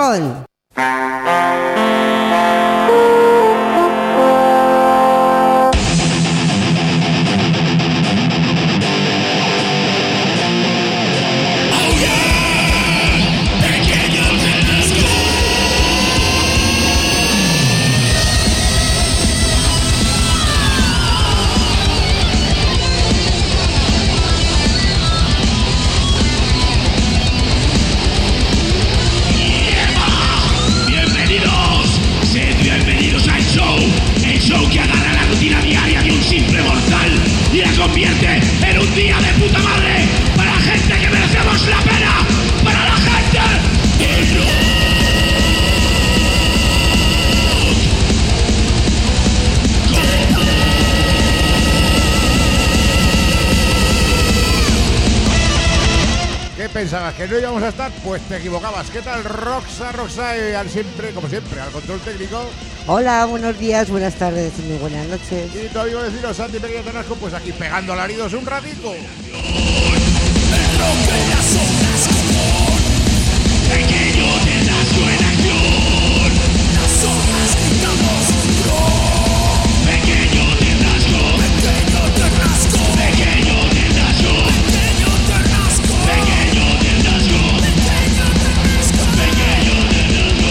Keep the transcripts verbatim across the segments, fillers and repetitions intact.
Gijón. Convierte en un día de puta madre para la gente que merecemos la pena, para la gente del rock. ¿Qué pensabas? ¿Que no íbamos a estar? Pues te equivocabas. ¿Qué tal, Roxa, Roxa? Y al siempre, como siempre, al control técnico. Hola, buenos días, buenas tardes y muy buenas noches. Y tu amigo vecino Santi Pequeño Tenasco, pues aquí pegando alaridos un ratito. Pequeño Tenasco en acción. Las hojas damos control. Pequeño Tenasco. Pequeño Tenasco. Pequeño Tenasco. Pequeño Tenasco. Pequeño Tenasco. Pequeño Tenasco.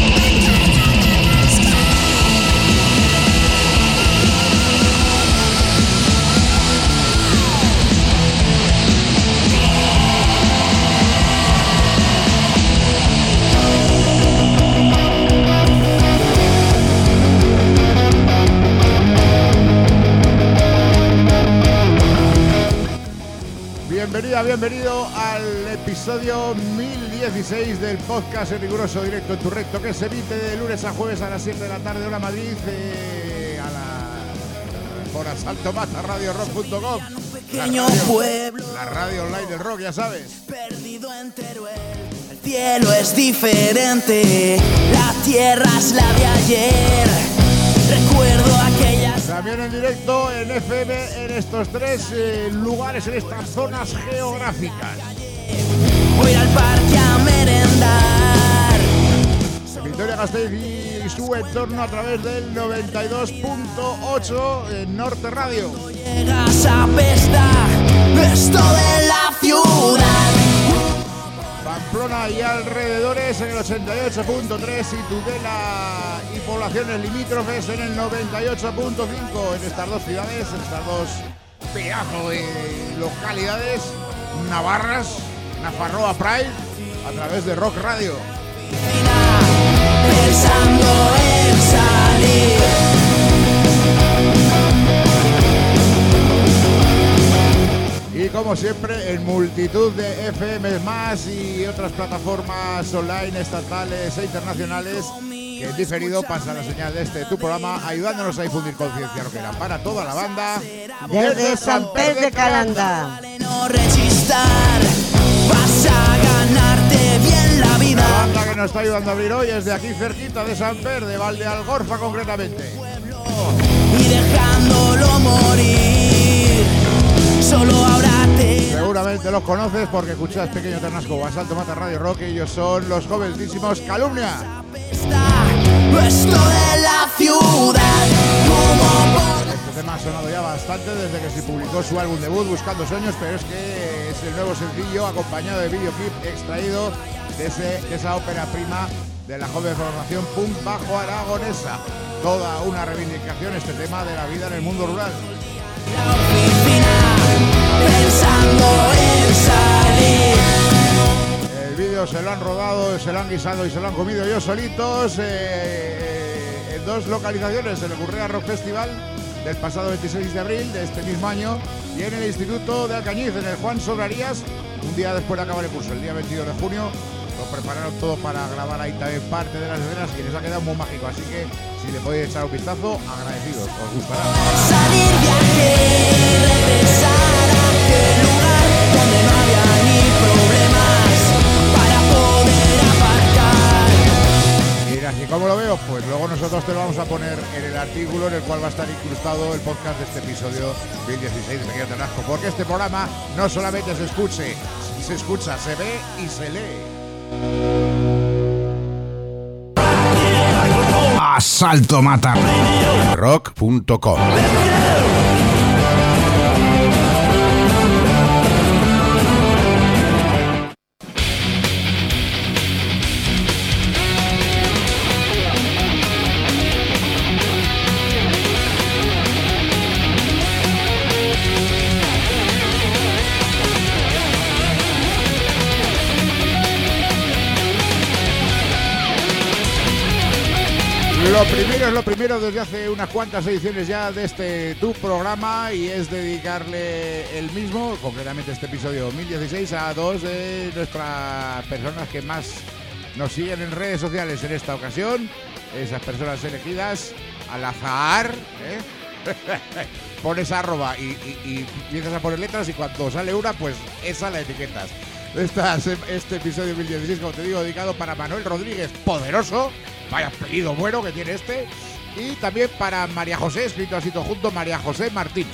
Bienvenida, bienvenido al episodio mil dieciséis del podcast en riguroso directo en tu recto, que se emite de lunes a jueves a las siete de la tarde, hora Madrid, eh, a la por asalto mata radio rock punto com, la radio, la radio online del rock, ya sabes. Perdido en Teruel, el cielo es diferente, la tierra es la de ayer. Recuerdo aquellas. También en directo en F M en estos tres eh, lugares, en estas zonas geográficas. Voy al parque a merendar. Vitoria-Gasteiz y su entorno a través del noventa y dos punto ocho en Norte Radio. Llegas a Pesta, esto de la ciudad. Pamplona y alrededores en el ochenta y ocho punto tres y Tudela y poblaciones limítrofes en el noventa y ocho punto cinco. En estas dos ciudades, en estas dos pedazos de localidades navarras, Nafarroa Pride, a través de Rock Radio. Pensando en salir. Y como siempre, en multitud de F M más y otras plataformas online, estatales e internacionales, que en diferido pasa la señal de este tu programa, ayudándonos a difundir conciencia rockera para toda la banda Desde Sant Pere de Calanda. No resistar, vas a ganarte bien la vida. La banda que nos está ayudando a abrir hoy es de aquí cerquita de Sant Pere, de Valdealgorfa concretamente. Y dejándolo morir, solo ahora te. Seguramente los conoces porque escuchas Pequeño Tenasco o Asalto Mata Radio Rock. Ellos son los jovencísimos Calumnia. Esto de la ciudad, como por. Este tema ha sonado ya bastante desde que se publicó su álbum debut Buscando Sueños, pero es que es el nuevo sencillo acompañado de videoclip extraído de, ese, de esa ópera prima de la joven formación punk bajo aragonesa. Toda una reivindicación este tema de la vida en el mundo rural. La oficina, pensando en salir. El vídeo se lo han rodado, se lo han guisado y se lo han comido ellos solitos eh, eh, en dos localizaciones, en el Gurrea Rock Festival del pasado veintiséis de abril de este mismo año y en el Instituto de Alcañiz, en el Juan Sobrarías, un día después de acabar el curso, el día veintidós de junio. Lo prepararon todo para grabar ahí también parte de las escenas y les ha quedado muy mágico, así que si le podéis echar un vistazo, agradecidos, os gustará. Salir de aquí, regresar a aquel lugar donde no había ni problemas para poder aparcar. Y así como lo veo, pues luego nosotros te lo vamos a poner en el artículo en el cual va a estar incrustado el podcast de este episodio mil dieciséis de Pequeño Tenasco, porque este programa no solamente se escuche, se escucha, se ve y se lee. Asalto Mata Rock punto com. Lo primero es lo primero desde hace unas cuantas ediciones ya de este tu programa, y es dedicarle el mismo, concretamente este episodio mil dieciséis, a dos de nuestras personas que más nos siguen en redes sociales en esta ocasión. Esas personas elegidas al azar, ¿eh? Pones arroba y, y, y empiezas a poner letras, y cuando sale una, pues esa la etiquetas. Esta, este episodio mil dieciséis, como te digo, dedicado para Manuel Rodríguez Poderoso. Vaya apellido bueno que tiene este. Y también para María José, escrito así todo junto, María José Martín.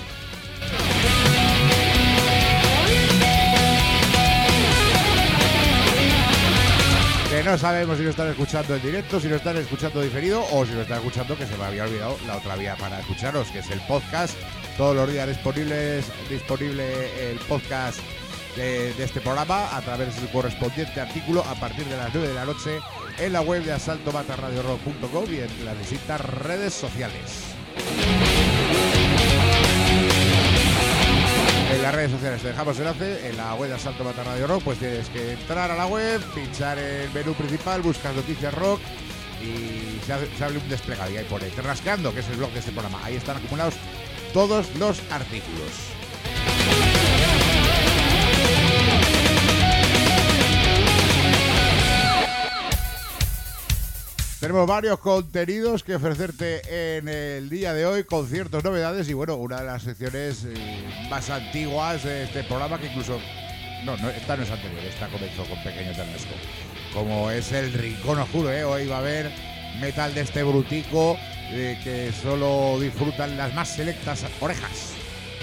Que no sabemos si lo están escuchando en directo, si lo están escuchando diferido, o si lo están escuchando, que se me había olvidado la otra vía para escucharos, que es el podcast. Todos los días disponibles, disponible el podcast de, de este programa a través de su correspondiente artículo a partir de las nueve de la noche en la web de asalto mata radio rock punto com y en las distintas redes sociales. En las redes sociales te dejamos enlace. En la web de Asalto Mata Radio Rock, pues tienes que entrar a la web, pinchar el menú principal, buscar Noticias Rock y se abre, se abre un desplegado y ahí pone Rascando, que es el blog de este programa. Ahí están acumulados todos los artículos. Tenemos varios contenidos que ofrecerte en el día de hoy, conciertos, novedades y bueno, una de las secciones eh, más antiguas de este programa, que incluso, no, no, esta no es anterior, esta comenzó con Pequeño Ternesco, como es el Rincón Oscuro, ¿eh? Hoy va a haber metal de este brutico eh, que solo disfrutan las más selectas orejas.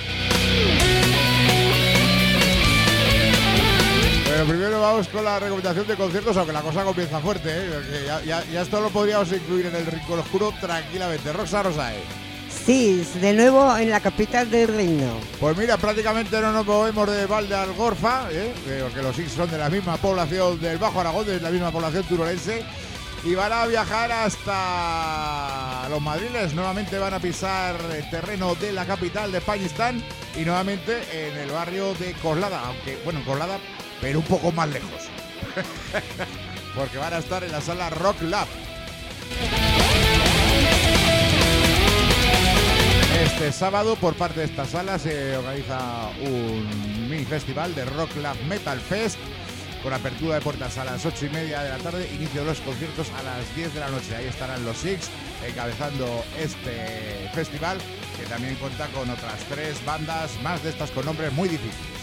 Pero primero vamos con la recomendación de conciertos, aunque la cosa comienza fuerte, ¿eh? Porque ya, ya, ya esto lo podríamos incluir en el Rincón Oscuro tranquilamente. Roxa Rosae. Sí, de nuevo en la capital del reino. Pues mira, prácticamente no nos movemos de Valde al Gorfa, ¿eh? Porque los Six son de la misma población del Bajo Aragón, de la misma población turolense, y van a viajar hasta los madriles. Nuevamente van a pisar el terreno de la capital de Españistán y nuevamente en el barrio de Coslada, aunque, bueno, en Coslada, pero un poco más lejos. Porque van a estar en la sala Rock Lab. Este sábado, por parte de esta sala, se organiza un mini festival de Rock Lab Metal Fest, con apertura de puertas a las ocho y media de la tarde, inicio de los conciertos a las diez de la noche. Ahí estarán los Six encabezando este festival, que también cuenta con otras tres bandas más de estas con nombres muy difíciles.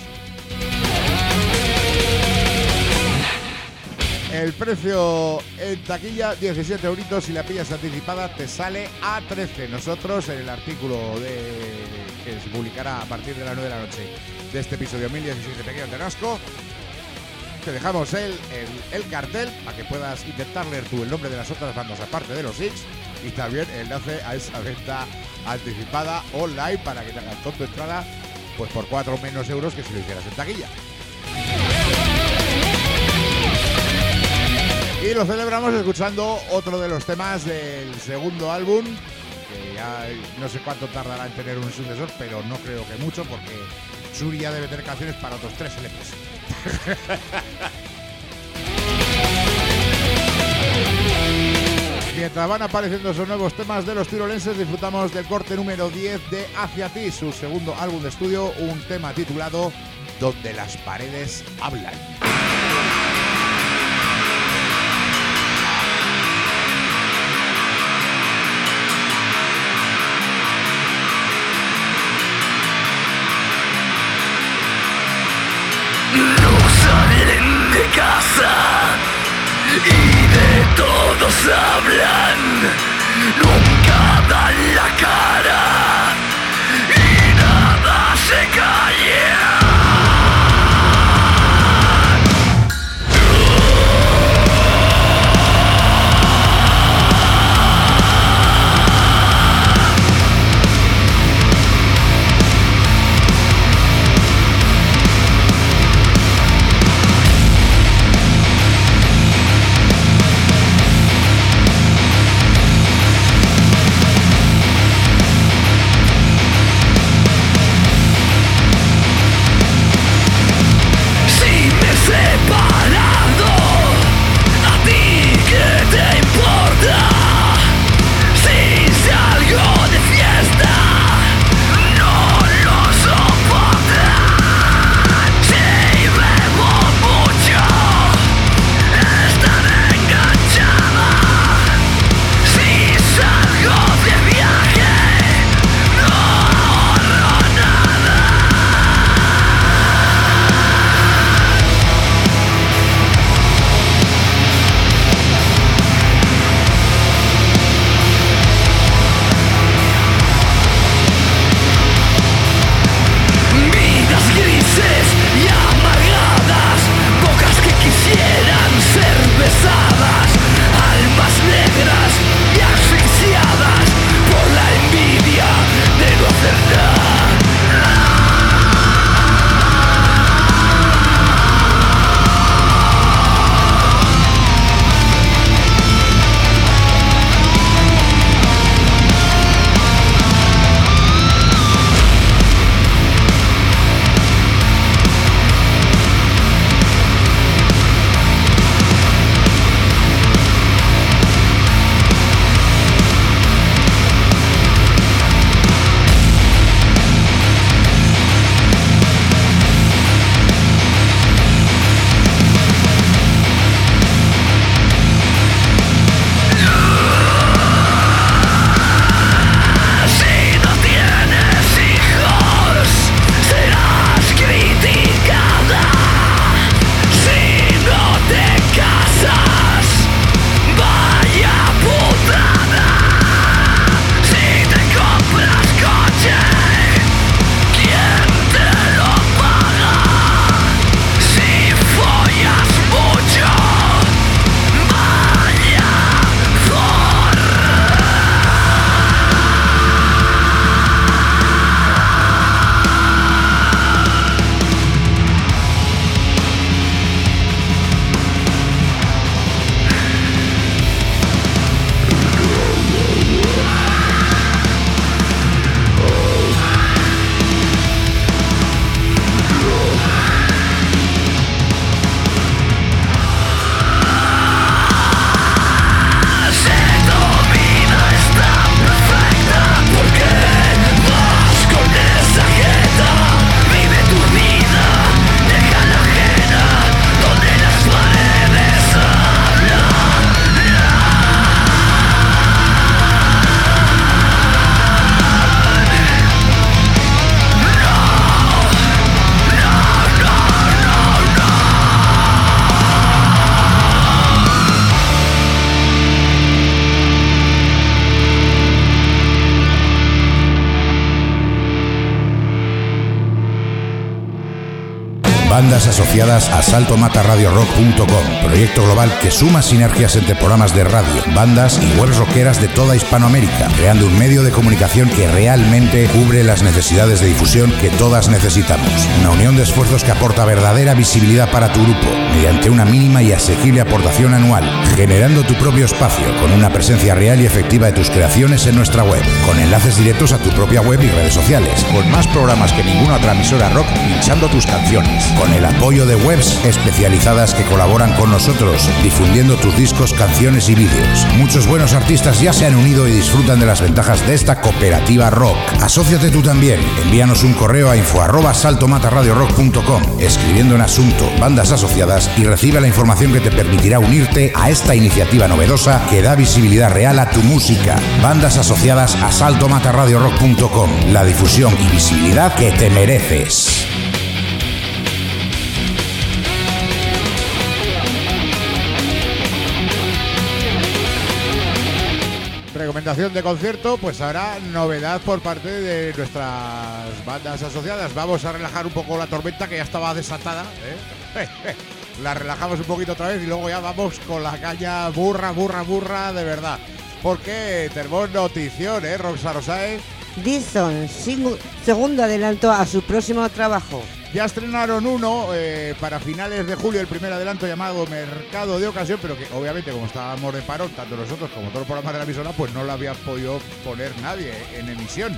El precio en taquilla, diecisiete euritos. Si la pillas anticipada te sale a trece. Nosotros, en el artículo de, que se publicará a partir de las nueve de la noche de este episodio mil diecisiete de Pequeño Ternesco, te dejamos el, el, el cartel para que puedas intentar leer tú el nombre de las otras bandas aparte de los Six, y también el enlace a esa venta anticipada online para que te hagan tu entrada, pues por cuatro menos euros que si lo hicieras en taquilla. Y lo celebramos escuchando otro de los temas del segundo álbum, que ya no sé cuánto tardará en tener un sucesor, pero no creo que mucho, porque Suri ya debe tener canciones para otros tres L Ps. Mientras van apareciendo esos nuevos temas de los tirolenses, disfrutamos del corte número diez de Hacia Ti, su segundo álbum de estudio, un tema titulado Donde las paredes hablan. De casa y de todos hablan, nunca dan la cara y nada se calla. Bandas asociadas a salto mata radio rock punto com, proyecto global que suma sinergias entre programas de radio, bandas y webs rockeras de toda Hispanoamérica, creando un medio de comunicación que realmente cubre las necesidades de difusión que todas necesitamos. Una unión de esfuerzos que aporta verdadera visibilidad para tu grupo, mediante una mínima y asequible aportación anual, generando tu propio espacio con una presencia real y efectiva de tus creaciones en nuestra web, con enlaces directos a tu propia web y redes sociales, con más programas que ninguna otra emisora rock pinchando tus canciones, con el apoyo de webs especializadas que colaboran con nosotros, difundiendo tus discos, canciones y vídeos. Muchos buenos artistas ya se han unido y disfrutan de las ventajas de esta cooperativa rock. Asóciate tú también. Envíanos un correo a info arroba salto mata radio rock punto com, escribiendo en asunto bandas asociadas, y recibe la información que te permitirá unirte a esta iniciativa novedosa que da visibilidad real a tu música. Bandas asociadas a salto mata radio rock punto com, la difusión y visibilidad que te mereces. Recomendación de concierto, pues habrá novedad por parte de nuestras bandas asociadas. Vamos a relajar un poco la tormenta que ya estaba desatada, ¿eh? La relajamos un poquito otra vez y luego ya vamos con la caña burra, burra, burra de verdad. Porque tenemos notición, ¿eh, Rosa Rosae? Dixon, segundo adelanto a su próximo trabajo. Ya estrenaron uno eh, para finales de julio, el primer adelanto llamado Mercado de Ocasión, pero que obviamente como estábamos de parón, tanto nosotros como todos los programas de la emisora, pues no lo había podido poner nadie en emisión.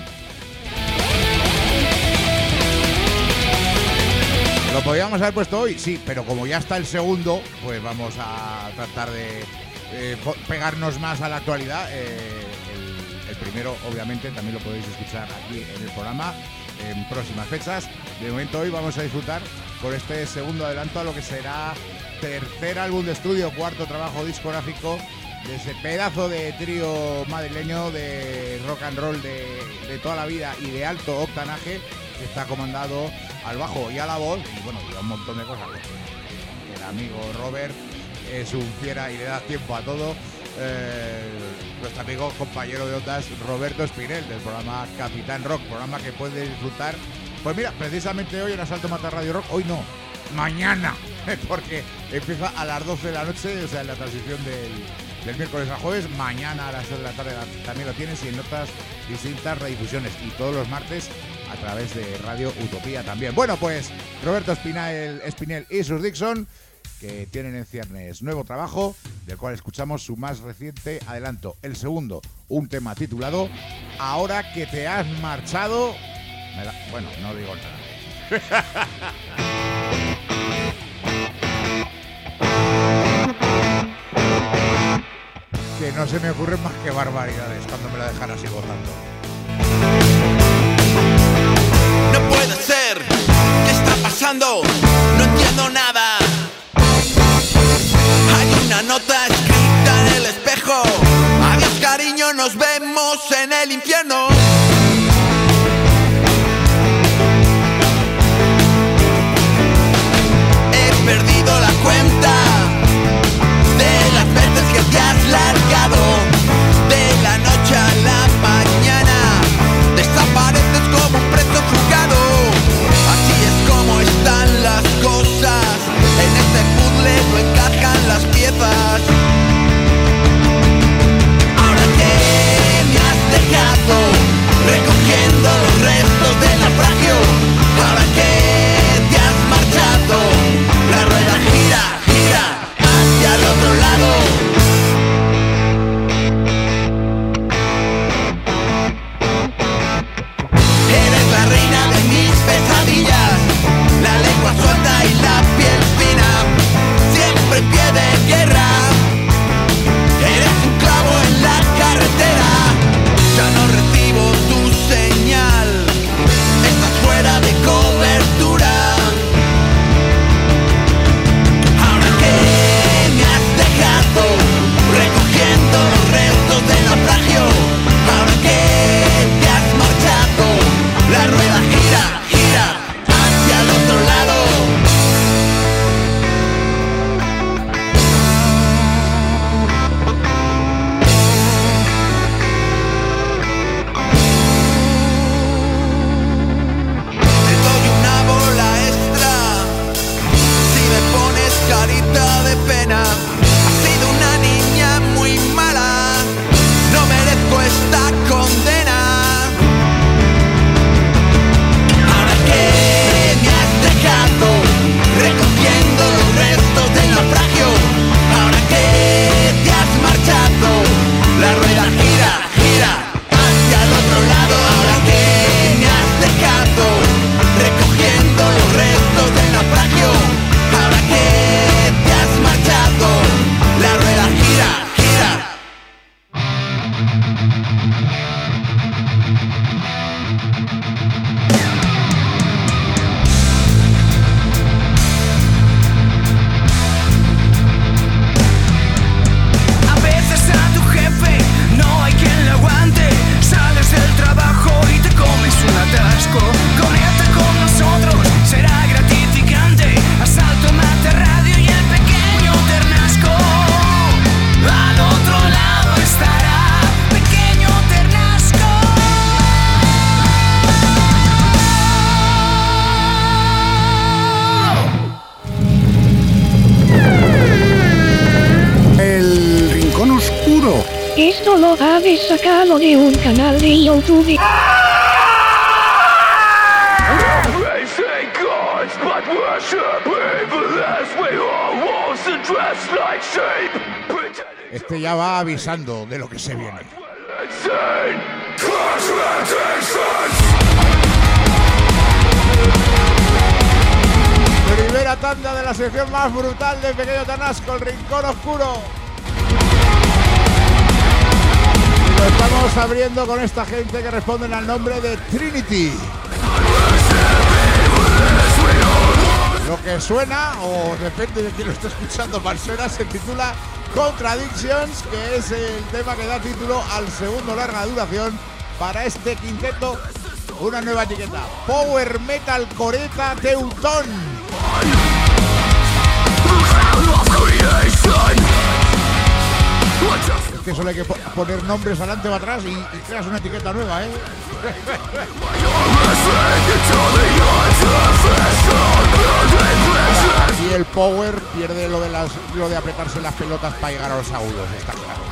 ¿Lo podíamos haber puesto hoy? Sí, pero como ya está el segundo, pues vamos a tratar de eh, pegarnos más a la actualidad. Eh, el, el primero, obviamente, también lo podéis escuchar aquí en el programa en próximas fechas. De momento hoy vamos a disfrutar con este segundo adelanto a lo que será tercer álbum de estudio, cuarto trabajo discográfico de ese pedazo de trío madrileño de rock and roll de, de toda la vida y de alto octanaje, que está comandado al bajo y a la voz, y bueno, y a un montón de cosas. El amigo Robert es un fiera y le da tiempo a todo. Eh, nuestro amigo, compañero de ondas, Roberto Espinel, del programa Capitán Rock, programa que puedes disfrutar, pues mira, precisamente hoy en Asalto Mata Radio Rock, hoy no, mañana, porque empieza a las doce de la noche, o sea, en la transición del, del miércoles al jueves. Mañana a las seis de la tarde también lo tienes, y en otras distintas redifusiones, y todos los martes a través de Radio Utopía también. Bueno, pues Roberto Espinel, Espinel y sus Dixon, que tienen en ciernes nuevo trabajo, del cual escuchamos su más reciente adelanto, el segundo, un tema titulado Ahora que te has marchado. Me la... Bueno, no digo nada. Que no se me ocurren más que barbaridades cuando me la dejan así votando. No puede ser, ¿qué está pasando? No entiendo nada. Hay una nota escrita en el espejo: adiós cariño, nos vemos en el infierno. He perdido la cuenta de las veces que te has largado. De la noche a la mañana desapareces como un preso fugado. Así es como están las cosas, en este puzzle no encajan las piezas. Ahora que me has dejado recogiendo los restos del naufragio, ahora que te has marchado, la rueda gira, gira hacia el otro lado. Eres la reina de mis pesadillas, la lengua suelta y la piel fina, siempre en pie de guerra. Eres un clavo en la carretera, ya no recibo tu señal, estás fuera de cobertura. Ahora que me has dejado recogiendo los restos del naufragio, ahora que te has marchado, la rueda gira, es sacado de un canal de YouTube. Este ya va avisando de lo que se viene. Primera tanda de la sección más brutal de Pequeño Tanasco, el Rincón Oscuro. Y lo estamos abriendo con esta gente que responden al nombre de Trinity. Lo que suena, o depende de quién lo esté escuchando, mal suena, se titula Contradictions, que es el tema que da título al segundo larga duración para este quinteto. Una nueva etiqueta, Power Metal Coreta Teuton. Es que solo hay que poner nombres adelante o atrás y, y creas una etiqueta nueva, ¿eh? Y el Power pierde lo de, las, lo de apretarse las pelotas para llegar a los agudos, está claro.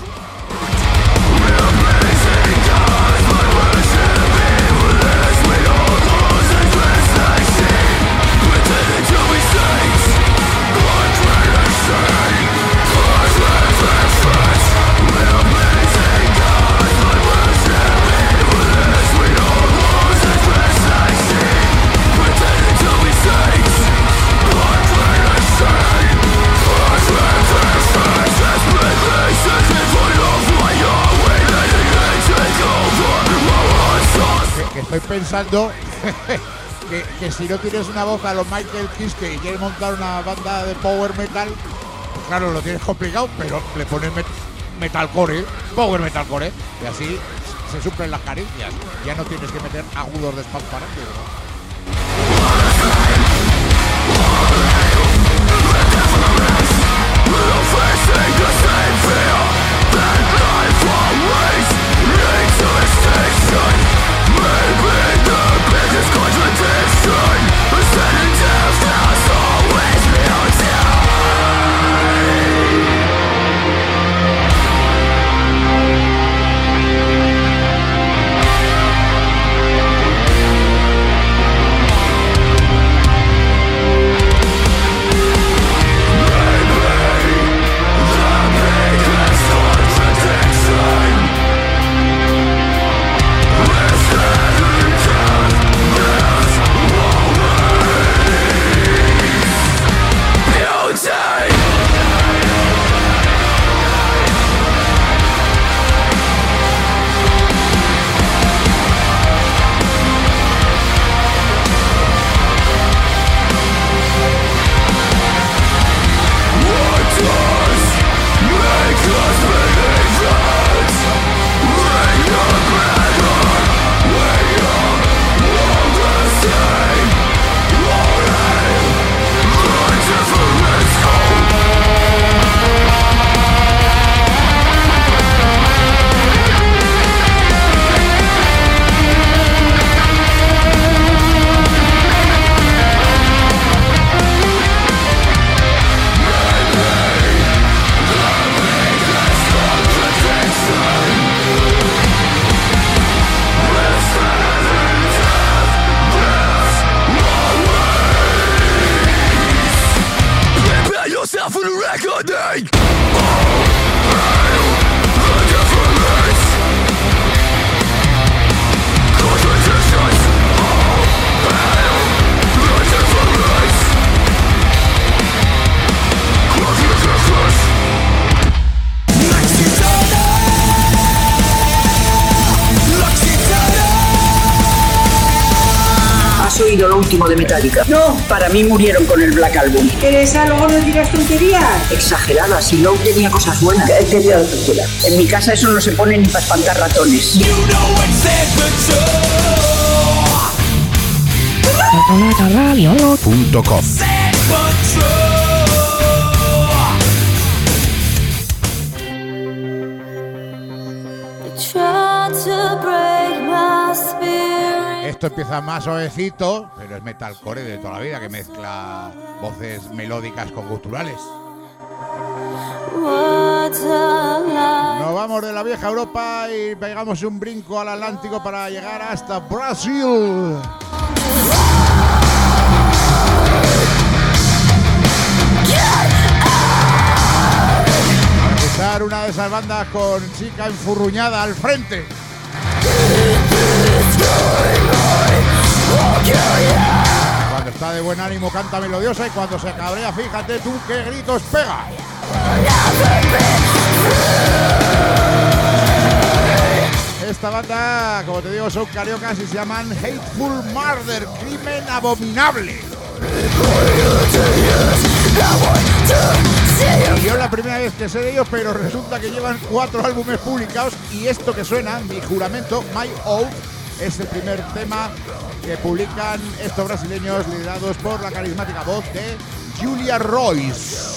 Que estoy pensando que, que si no tienes una voz a los Michael Kiske y quieres montar una banda de power metal, pues claro, lo tienes complicado, pero le pones met metalcore, power metalcore, y así se suplen las carencias. Ya no tienes que meter agudos despampanantes, ¿no? ¿Has oído lo último de Metallica? No, para mí murieron con el Black Album. ¿Teresa, luego no dirás tonterías? Exagerada, si Lowe tenía cosas buenas. ¿Qué tenía de tontería? En mi casa eso no se pone ni para espantar ratones. Punto com. Esto empieza más suavecito, pero es metalcore de toda la vida, que mezcla voces melódicas con guturales. Nos vamos de la vieja Europa y pegamos un brinco al Atlántico para llegar hasta Brasil. Para escuchar una de esas bandas con chica enfurruñada al frente. Cuando está de buen ánimo canta melodiosa y cuando se cabrea, fíjate tú qué gritos pega. Esta banda, como te digo, son cariocas y se llaman Hateful Murder, crimen abominable. Y yo la primera vez que sé de ellos, pero resulta que llevan cuatro álbumes publicados y esto que suena, Mi Juramento, My Oath, es el primer tema que publican estos brasileños liderados por la carismática voz de Julia Royce.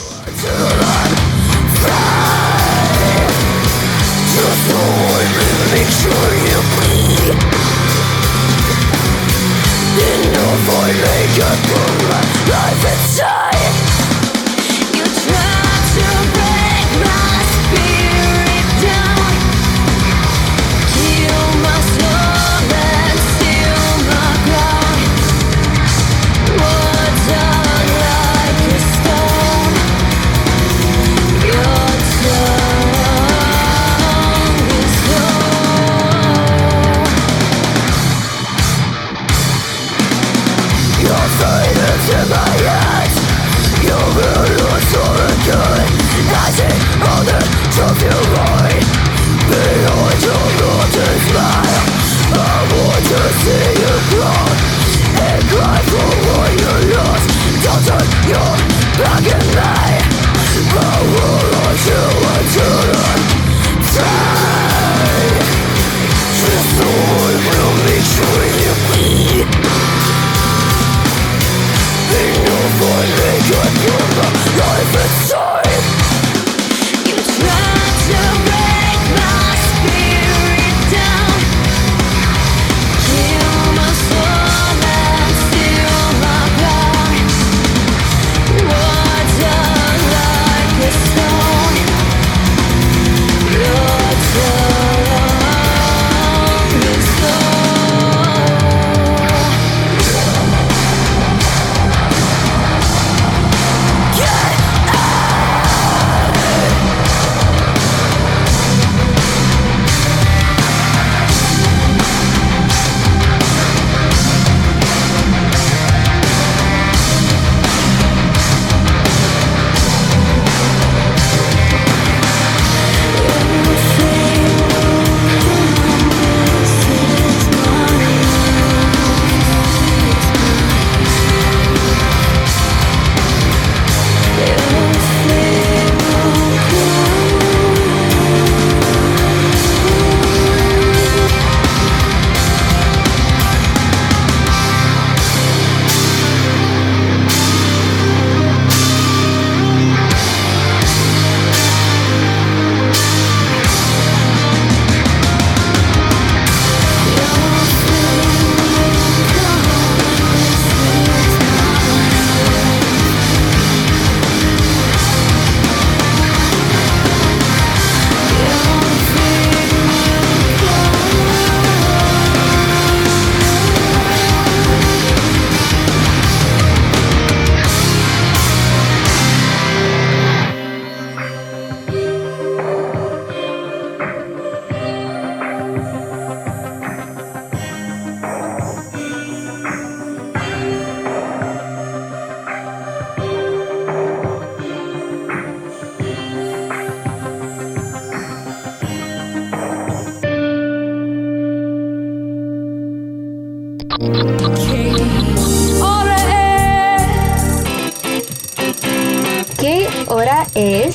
¿Qué hora es?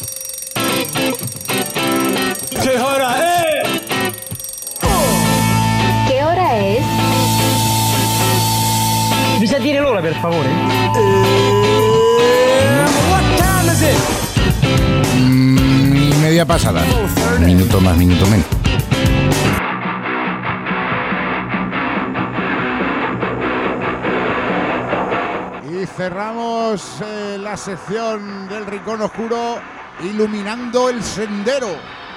¿Qué hora es? ¿Qué hora es? Mi sa dire l'ora, per favore? Mm, y media pasada. Minuto más, minuto menos. Y cerramos eh, la sección del Rincón Oscuro iluminando el sendero.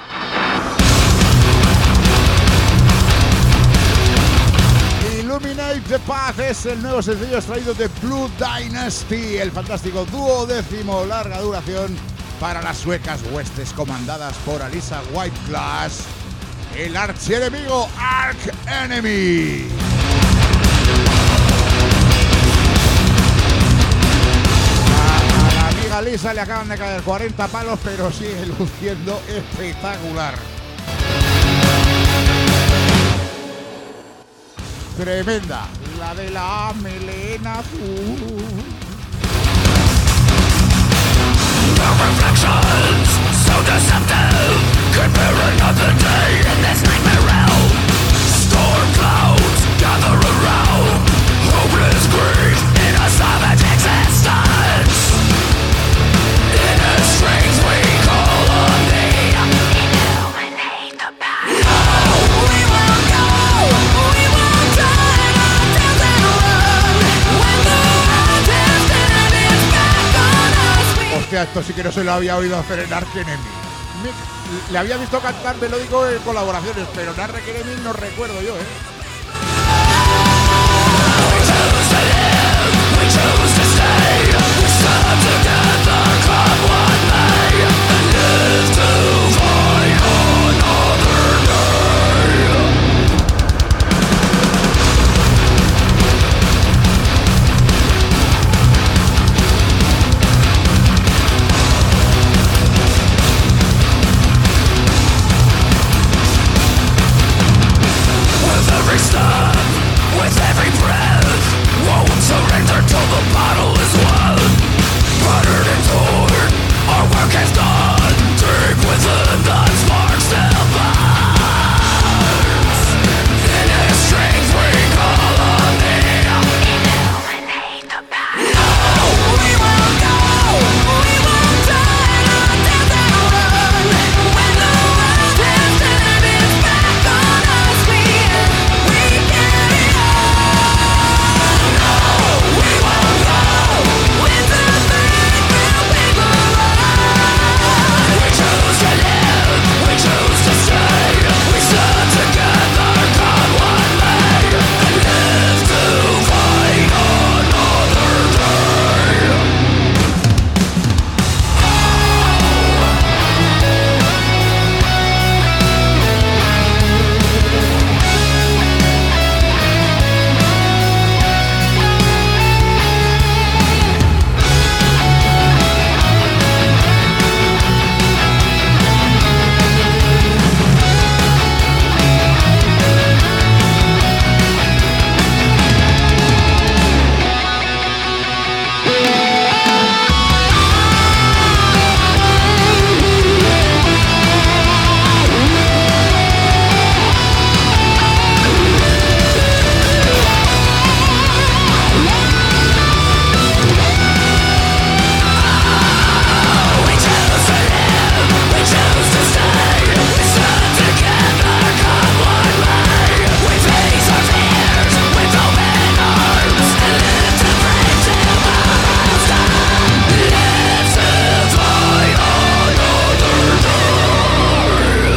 Illuminate the Path es el nuevo sencillo extraído de Blue Dynasty, el fantástico dúo décimo larga duración para las suecas huestes comandadas por Alisa Whiteglass, el archienemigo Arch Enemy. A la amiga Alisa le acaban de caer cuarenta palos, pero sigue luciendo espectacular. Tremenda, la de la melena azul. The reflections, so deceptive, could bear another day in this nightmare realm. Storm clouds gather around, hopeless grief in a savage existence. In a strings we call on thee, illuminate the path. No, we won't go, we won't turn our tails and run. When the world is dead, it's back on us. Hostia, esto sí que no se lo había oído hacer en Arch Enemy. Me- Le había visto cantar melódico en colaboraciones, pero en Arch Enemy no recuerdo yo, ¿eh? We chose to live, we chose to stay. We stood together, come what may, and live to fight another day. With every step, with every breath, won't surrender till the battle is won. Battered and torn, our work is done. Deep within, that spark still burns. In His strength we call on thee, illuminate the path. No, we won't go, we won't turn our tails and run. When the world is dead, it's back on us. We we carry on. No, we won't go. Winter fate will paper on. We chose to live, we chose to stay. We stood together, come what may, and live to fight another day. We chose to live, we chose to stay. We stood together, come what may. We face our fears with open arms and live to break till battle's done. Live to fight another day.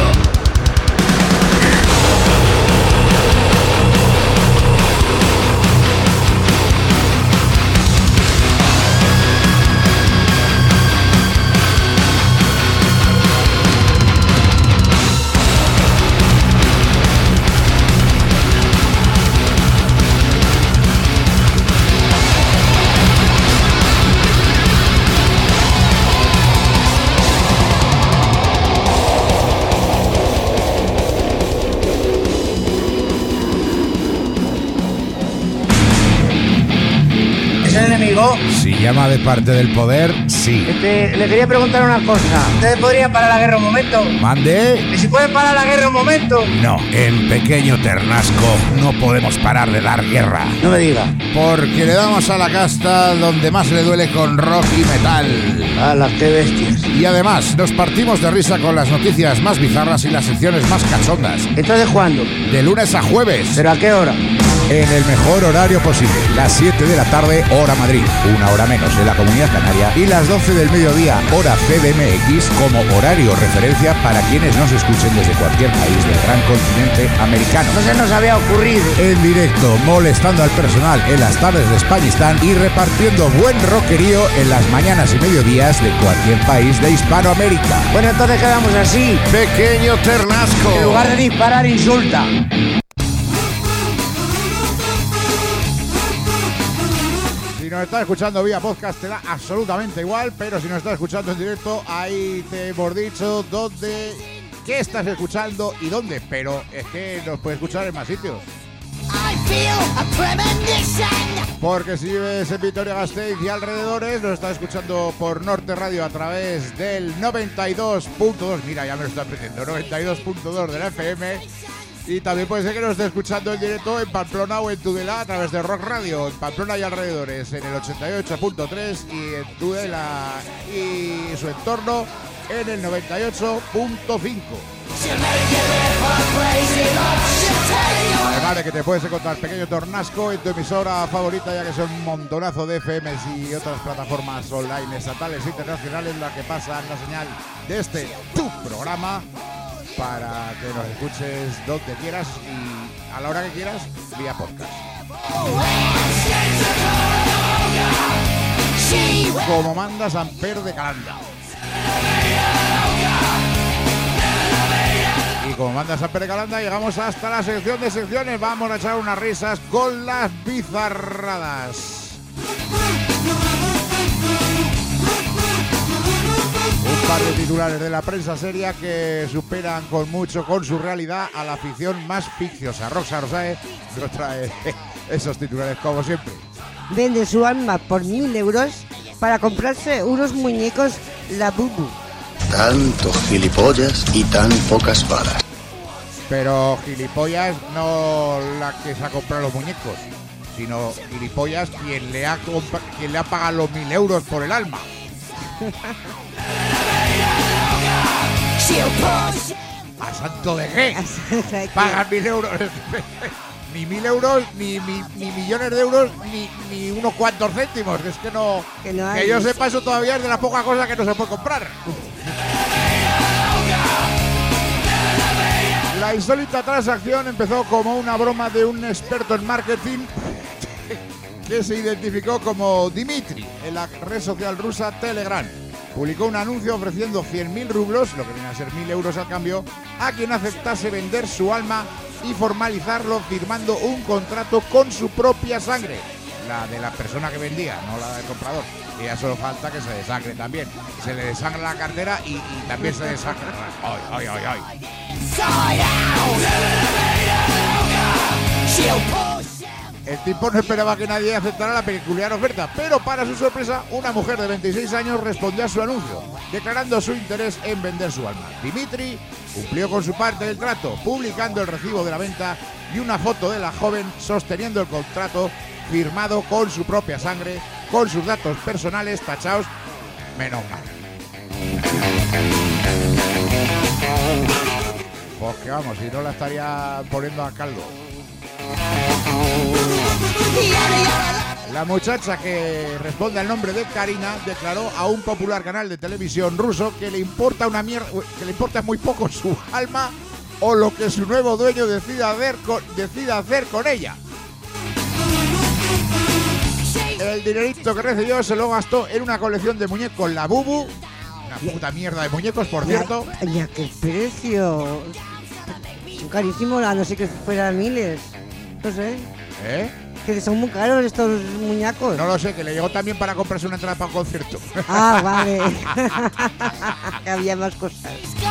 ¿Es el enemigo? Si llama de parte del poder, sí. Este, le quería preguntar una cosa. ¿Ustedes podrían parar la guerra un momento? Mande. ¿Y si pueden parar la guerra un momento? No, en Pequeño Ternasco no podemos parar de dar guerra. No me diga. Porque le damos a la casta donde más le duele con rock y metal. ¡Hala, qué bestias! Y además, nos partimos de risa con las noticias más bizarras y las secciones más cachondas. ¿Entonces cuándo? De lunes a jueves. ¿Pero a qué hora? en el mejor horario posible, las siete de la tarde, hora Madrid, una hora menos en la Comunidad Canaria, y las doce del mediodía, hora C D M X, como horario referencia para quienes nos escuchen desde cualquier país del gran continente americano. No se nos había ocurrido. En directo, molestando al personal en las tardes de Españistán y repartiendo buen rockerío en las mañanas y mediodías de cualquier país de Hispanoamérica. Bueno, entonces quedamos así. Pequeño Ternasco. En lugar de disparar, insulta. Si nos estás escuchando vía podcast te da absolutamente igual, pero si nos estás escuchando en directo, ahí te hemos dicho dónde, qué estás escuchando y dónde, pero es que nos puedes escuchar en más sitios. Porque si vives en Vitoria-Gasteiz y alrededores, nos estás escuchando por Norte Radio a través del noventa y dos punto dos, mira, ya me lo estoy aprendiendo, noventa y dos punto dos de la F M. Y también puede ser que nos esté escuchando en directo en Pamplona o en Tudela a través de Rock Radio, en Pamplona y alrededores, en el ochenta y ocho punto tres, y en Tudela y su entorno en el noventa y ocho punto cinco. Además de que te puedes encontrar Pequeño Tornasco en tu emisora favorita, ya que son un montonazo de F Ms y otras plataformas online estatales e internacionales las que pasan la señal de este tu programa para que nos escuches donde quieras y a la hora que quieras vía podcast. Como manda Samper de Calanda. Y como manda Samper de Calanda, llegamos hasta la sección de secciones. Vamos a echar unas risas con las bizarradas. Un par de titulares de la prensa seria que superan con mucho, con su realidad, a la afición más ficciosa. Roxa Rosae nos trae esos titulares como siempre. Vende su alma por mil euros para comprarse unos muñecos Labubu. Tanto gilipollas y tan pocas balas. Pero gilipollas no la que se ha comprado los muñecos, sino gilipollas quien le ha, compa- quien le ha pagado los mil euros por el alma. ¿A santo de qué? Pagan mil euros. Ni mil euros, ni, ni, ni millones de euros, ni, ni unos cuantos céntimos. Es que no. Que, no que yo sepa, eso todavía es de las pocas cosas que no se puede comprar. La insólita transacción empezó como una broma de un experto en marketing que se identificó como Dimitri en la red social rusa Telegram. Publicó un anuncio ofreciendo cien mil rublos, lo que viene a ser mil euros al cambio, a quien aceptase vender su alma y formalizarlo firmando un contrato con su propia sangre, la de la persona que vendía, no la del comprador. Y ya solo falta que se desangre también. Se le desangra la cartera y, y también se desangra. ¡Ay, ay, ay, ay! El tipo no esperaba que nadie aceptara la peculiar oferta, pero para su sorpresa, una mujer de veintiséis años respondió a su anuncio, declarando su interés en vender su alma. Dimitri cumplió con su parte del trato, publicando el recibo de la venta y una foto de la joven sosteniendo el contrato firmado con su propia sangre, con sus datos personales tachados, menos mal. Pues que vamos, si no la estaría poniendo a caldo. La muchacha, que responde al nombre de Karina, declaró a un popular canal de televisión ruso que le importa una mierda, que le importa muy poco su alma o lo que su nuevo dueño decida hacer con, decida hacer con ella. El dinerito que recibió se lo gastó en una colección de muñecos Labubu, una puta mierda de muñecos, por cierto. Ya, ya qué precio. Carísimo, a no ser que fueran miles. No sé. ¿Eh? Que son muy caros estos muñecos. No lo sé, que le llegó también para comprarse una entrada para un concierto. Ah, vale. Que había más cosas.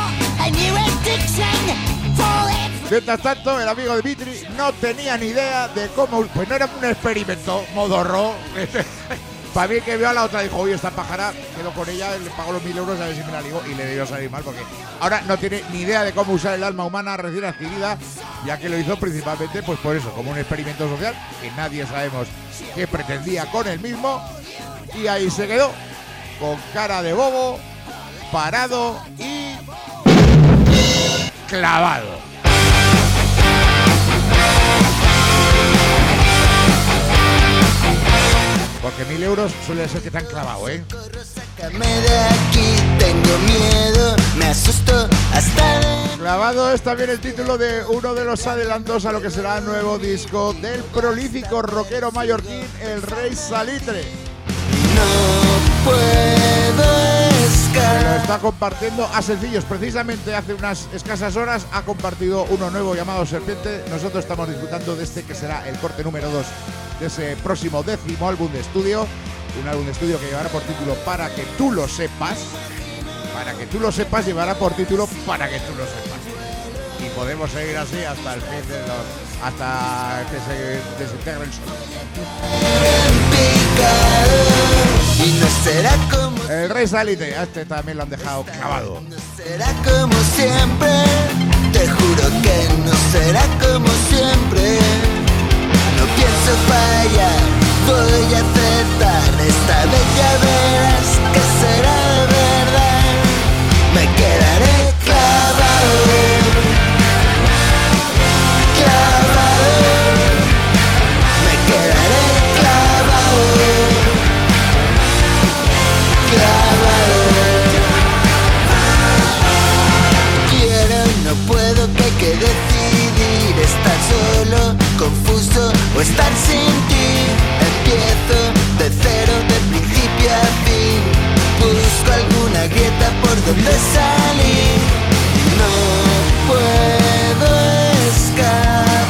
Mientras tanto, el amigo Dimitri no tenía ni idea de cómo... Pues no era un experimento, modorro. Para mí, que vio a la otra, dijo, oye, esta pájara, quedó con ella, le pagó los mil euros a ver si me la ligó, y le debió salir mal, porque ahora no tiene ni idea de cómo usar el alma humana recién adquirida, ya que lo hizo principalmente, pues por eso, como un experimento social, que nadie sabemos qué pretendía con él mismo, y ahí se quedó, con cara de bobo, parado y clavado. Porque mil euros suele ser que te han clavado, ¿eh? Sácame de aquí, tengo miedo, me asusto hasta de... Clavado es también el título de uno de los adelantos a lo que será el nuevo disco del prolífico rockero mallorquín, el Rey Salitre. No puedo escapar. Lo está compartiendo a sencillos. Precisamente hace unas escasas horas ha compartido uno nuevo llamado Serpiente. Nosotros estamos disfrutando de este que será el corte número dos de ese próximo décimo álbum de estudio. Un álbum de estudio que llevará por título Para que tú lo sepas. Para que tú lo sepas llevará por título Para que tú lo sepas. Y podemos seguir así hasta el fin de los... hasta que se desintegre el sol. Y no será como el Rey Salitre, a este también lo han dejado clavado. No será como siempre, te juro que no será como siempre. No pienso fallar, voy a aceptar. Esta vez ya verás que será verdad. Me quedaré clavado, clavado. Me quedaré clavado, clavado. Quiero, no puedo, que hay que decidir. Estar solo, confuso o estar sin ti. Empiezo de cero, de principio a fin. Busco alguna grieta por donde salir. No puedo escapar.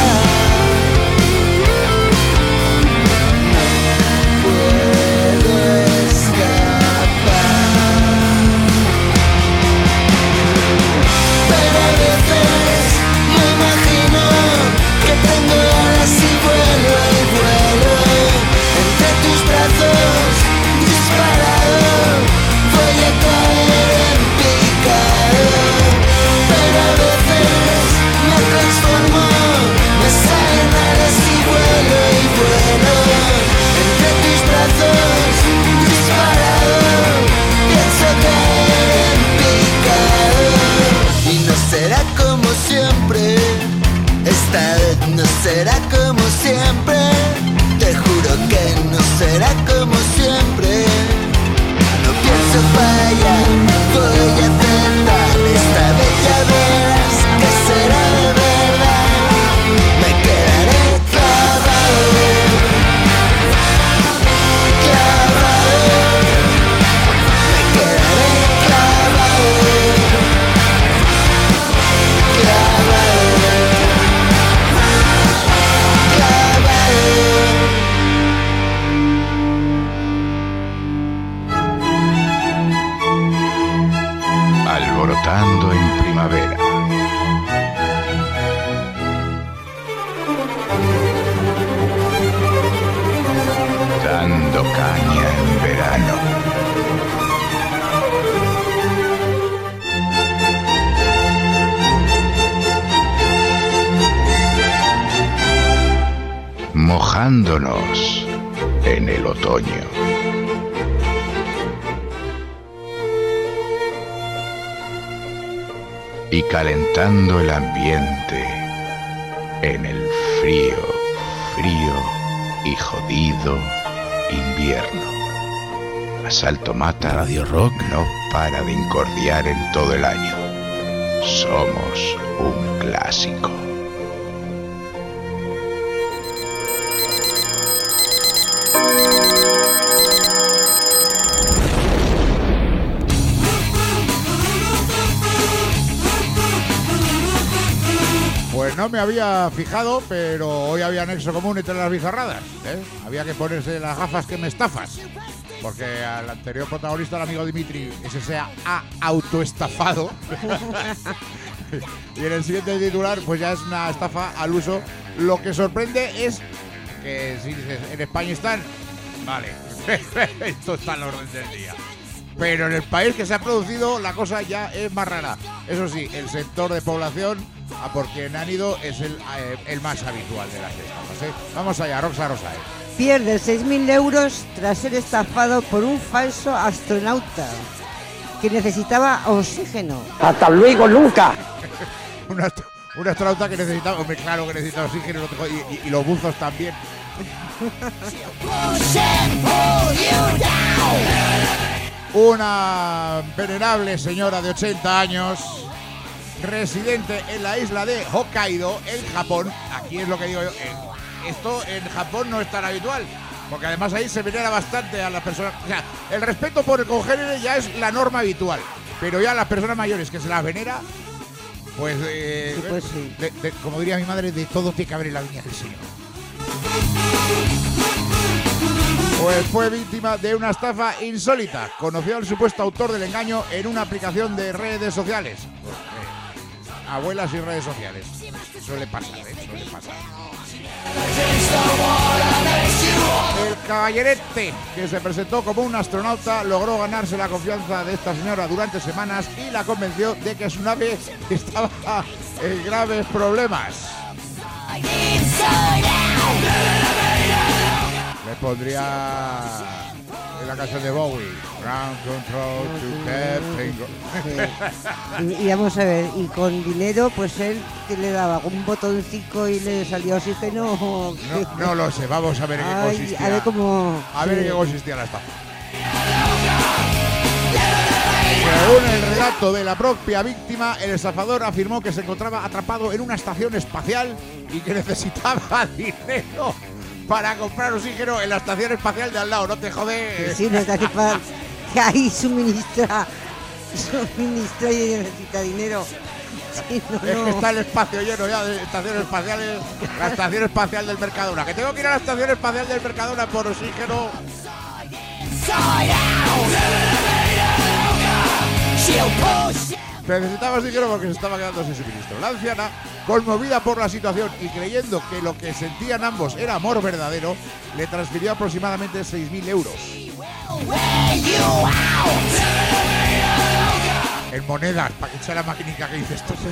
No puedo escapar. Pero a veces me imagino que tengo alas y vuelo y vuelo entre tus brazos disparado. Voy a caer en picado. Pero a veces me transformo, me salen alas y vuelo y vuelo entre tus brazos disparado. Pienso caer en picado. Y no será como siempre, esta vez no será como siempre. Te juro que no será como siempre. No pienso fallar, voy a aceptar. Esta vez ya verás que será verdad. Me quedaré clavado, clavado. Me quedaré clavado, clavado, clavado. Alborotando en primavera. Dando caña en verano. Mojándonos en el otoño. Y calentando el ambiente en el frío, frío y jodido invierno. Asalto Mata Radio Rock no para de incordiar en todo el año. Somos un clásico. Pues no me había fijado, pero hoy había nexo común entre las bizarradas, ¿eh? Había que ponerse las gafas que me estafas, porque al anterior protagonista, el amigo Dimitri, ese se ha autoestafado. Y en el siguiente titular, pues ya es una estafa al uso. Lo que sorprende es que si dices, en España están, vale, esto está al orden del día. Pero en el país que se ha producido, la cosa ya es más rara. Eso sí, el sector de población a por quien han ido es el, eh, el más habitual de las estafas, ¿eh? Vamos allá, Roxa Rosa. ¿eh? Pierde seis mil euros tras ser estafado por un falso astronauta que necesitaba oxígeno. Hasta luego, nunca. un, ast un astronauta que necesitaba, hombre, claro que necesita oxígeno, y, y, y los buzos también. Una venerable señora de ochenta años, residente en la isla de Hokkaido, en Japón. Aquí es lo que digo yo. Esto en Japón no es tan habitual, porque además ahí se venera bastante a las personas. O sea, el respeto por el congénere ya es la norma habitual, pero ya las personas mayores que se las venera, pues, eh, sí, pues sí. de, de, como diría mi madre, de todo tiene que haber en la viña del Señor. Pues fue víctima de una estafa insólita. Conoció al supuesto autor del engaño en una aplicación de redes sociales. Pues, eh, abuelas y redes sociales. Suele pasar, ¿eh? Suele pasar. El caballerete, que se presentó como un astronauta, logró ganarse la confianza de esta señora durante semanas y la convenció de que su nave estaba en graves problemas. Le pondría en la canción de Bowie, Ground Control to sí. y, y vamos a ver, y con dinero, pues él que le daba un botoncito y le salía oxígeno. No, no lo sé, vamos a ver en qué consistía. A ver cómo. A ver sí. en qué consistía la estafa. Según el relato de la propia víctima, el estafador afirmó que se encontraba atrapado en una estación espacial y que necesitaba dinero para comprar oxígeno en la estación espacial de al lado. No te jodes. Sí, no, que ahí suministra, suministra y necesita dinero. Sí, no, es no. que está el espacio lleno ya de estaciones espaciales. La estación espacial del Mercadona. Que tengo que ir a la estación espacial del Mercadona por oxígeno. Necesitaba oxígeno porque se estaba quedando sin suministro. La anciana, conmovida por la situación y creyendo que lo que sentían ambos era amor verdadero, le transfirió aproximadamente seis mil euros. En monedas, para que eche la maquinica que dices tú.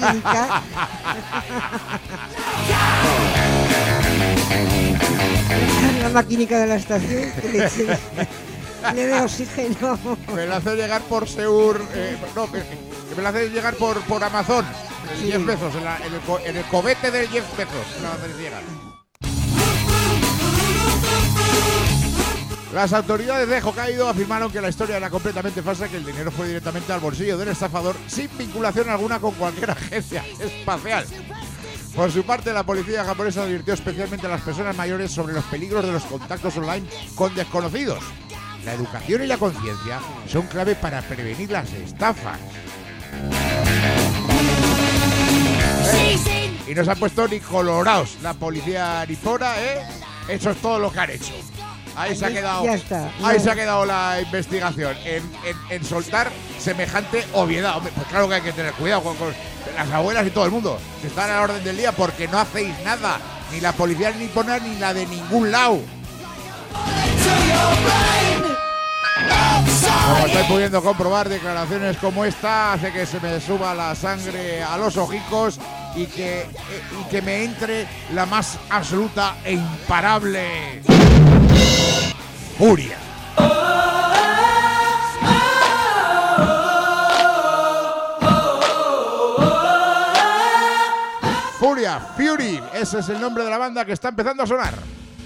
La maquinica de la estación que le eche, le dé oxígeno. Me la hace llegar por Seur, eh, no, que, que me la hace llegar por, por Amazon. El sí. Jeff Bezos, en, la, en, el, en el cobete del Jeff Bezos. Me la hace llegar. Las autoridades de Hokkaido afirmaron que la historia era completamente falsa, que el dinero fue directamente al bolsillo del estafador sin vinculación alguna con cualquier agencia espacial. Por su parte, la policía japonesa advirtió especialmente a las personas mayores sobre los peligros de los contactos online con desconocidos. La educación y la conciencia son clave para prevenir las estafas. ¿Eh? Y nos han puesto ni colorados la policía nipona, ¿eh? Eso es todo lo que han hecho. Ahí se ha quedado, ya está. ahí se ha quedado la investigación en, en, en soltar semejante obviedad. Hombre, pues claro que hay que tener cuidado con, con las abuelas y todo el mundo. Si están a la orden del día porque no hacéis nada, ni la policía nipona ni la de ningún lado. Como estoy pudiendo comprobar, declaraciones como esta hace que se me suba la sangre a los ojicos y que, y que me entre la más absoluta e imparable furia. Furia, Fury, ese es el nombre de la banda que está empezando a sonar.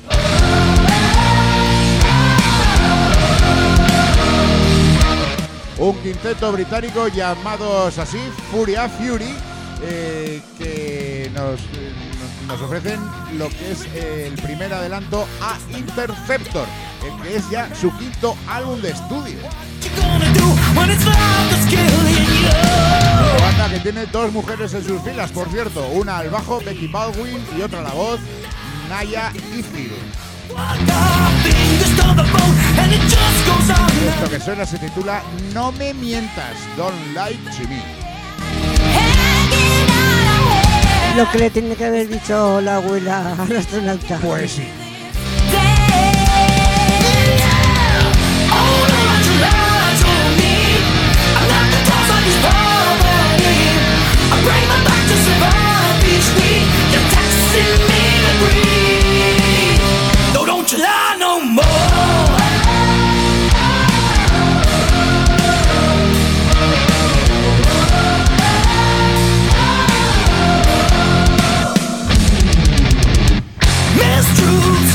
Un quinteto británico llamados así, Furia, Fury, eh, que nos, nos, nos ofrecen lo que es eh, el primer adelanto a Interceptor, el que es ya su quinto álbum de estudio. Una banda que tiene dos mujeres en sus filas, por cierto, una al bajo, Becky Baldwin, y otra a la voz, Naya Ifil. Esto que suena se titula No me mientas, Don't Lie to Me. Lo que le tiene que haber dicho la abuela al astronauta. Pues sí. Mistruths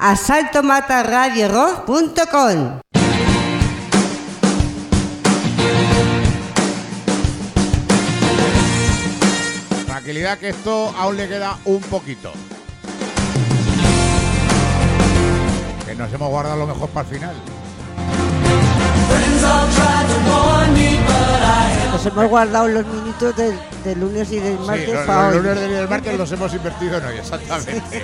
a salto mata radio rock punto com. Tranquilidad que esto aún le queda un poquito. Que nos hemos guardado lo mejor para el final. Nos hemos guardado los minutos del, del lunes y del martes sí, los, para los hoy. lunes y del martes los hemos invertido en hoy, exactamente.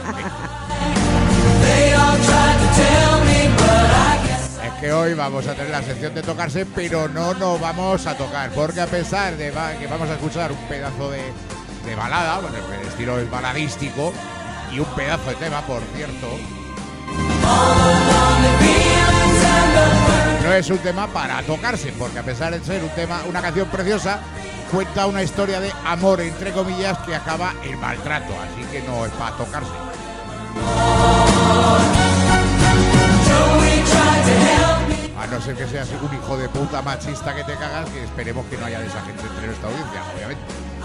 Es que hoy vamos a tener la sección de tocarse, pero no nos vamos a tocar, porque a pesar de va, que vamos a escuchar un pedazo de, de balada, bueno, el estilo es baladístico, y un pedazo de tema, por cierto, no es un tema para tocarse, porque a pesar de ser un tema, una canción preciosa, cuenta una historia de amor, entre comillas, que acaba en maltrato, así que no es para tocarse. A no ser que seas un hijo de puta machista que te cagas, que esperemos que no haya de esa gente entre nuestra audiencia, obviamente.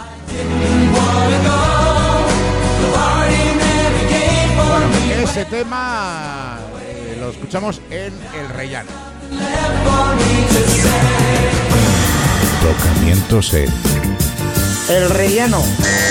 Bueno, ese tema eh, lo escuchamos en El Rellano. Tocamientos en El Rellano.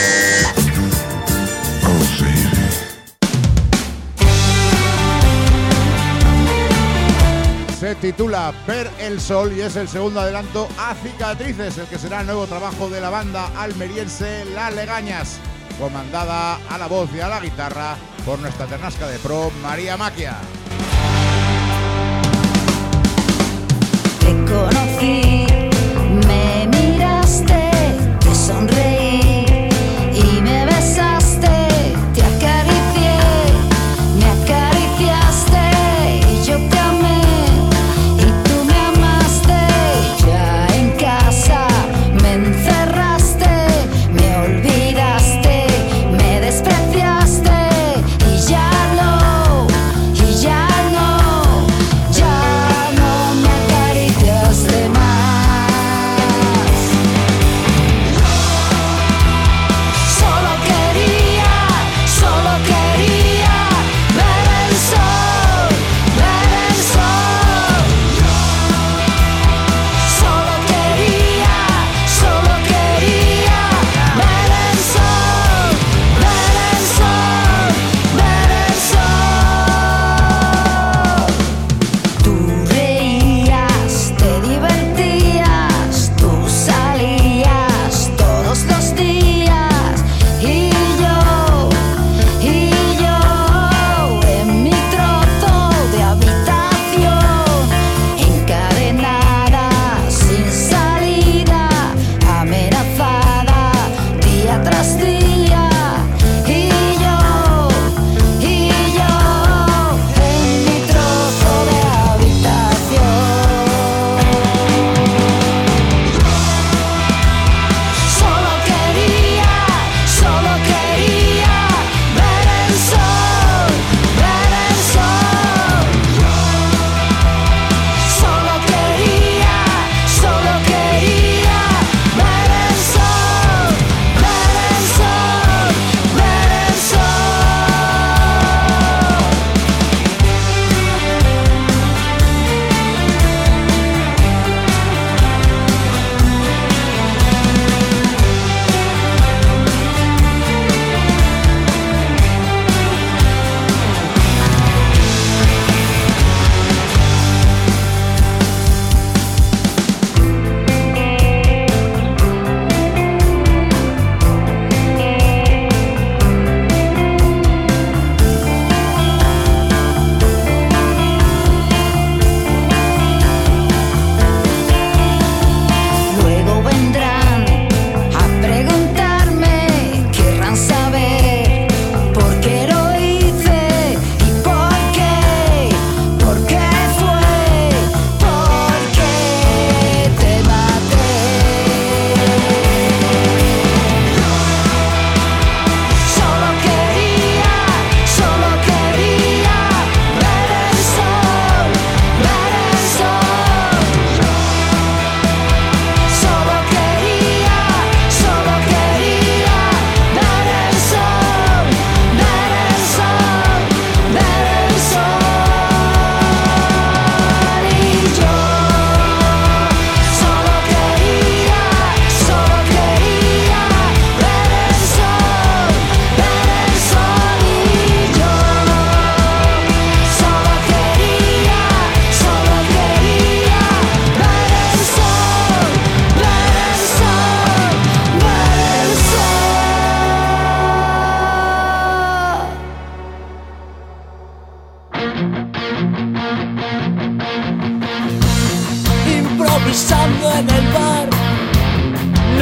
Se titula Ver el Sol y es el segundo adelanto a Cicatrices, el que será el nuevo trabajo de la banda almeriense Las Legañas, comandada a la voz y a la guitarra por nuestra ternasca de pro María Maquia. Te conocí, me miraste, te sonreí y me besaste, te acaricié, me acariciaste y yo te amé y tú me amaste. Ya en casa me encerraste, me olvidaste, me despreciaste y ya no, y ya no, ya no me acariciaste más.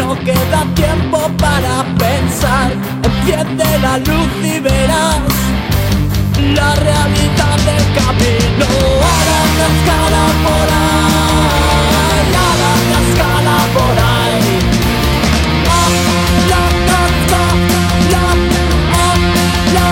no queda tiempo para pensar. Enciende la luz y verás la realidad del camino. A la cascada por ahí, a la cascada por ahí. Ah, la cascada, ah, la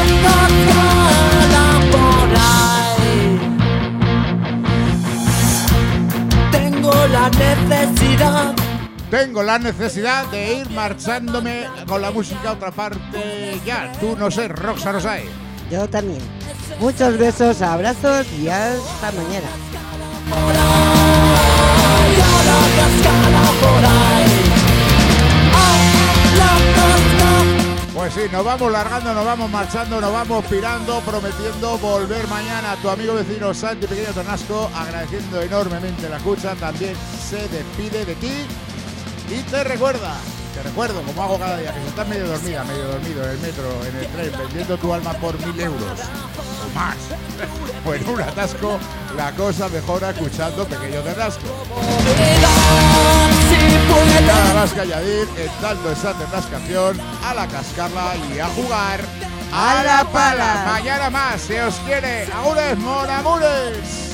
cascada por ahí. Tengo la necesidad Tengo la necesidad de ir marchándome con la música a otra parte ya. Tú no sé, Roxa Rosay. Yo también. Muchos besos, abrazos y hasta mañana. Pues sí, nos vamos largando, nos vamos marchando, nos vamos pirando, prometiendo volver mañana. Tu amigo vecino Santi Pequeño Ternasco, agradeciendo enormemente la escucha, también se despide de ti y te recuerda, te recuerdo, como hago cada día, que si estás medio dormida, medio dormido en el metro, en el tren, vendiendo tu alma por mil euros o más, o en un atasco, la cosa mejora escuchando Pequeño Ternasco. Nada más que añadir, en tanto esa ternascación, a la cascarla y a jugar a la pala. Mañana más, si os quiere. ¡Agures, monamures!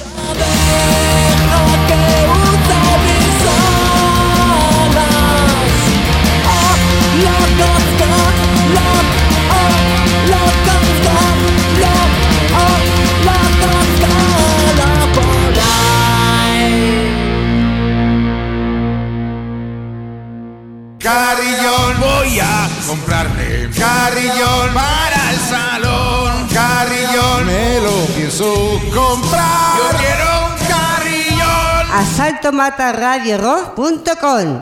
Carrillón, voy a comprarme carrillón para el salón. Carrillón, me lo pienso comprar. Yo quiero un carrillón. asalto mata radio rock punto com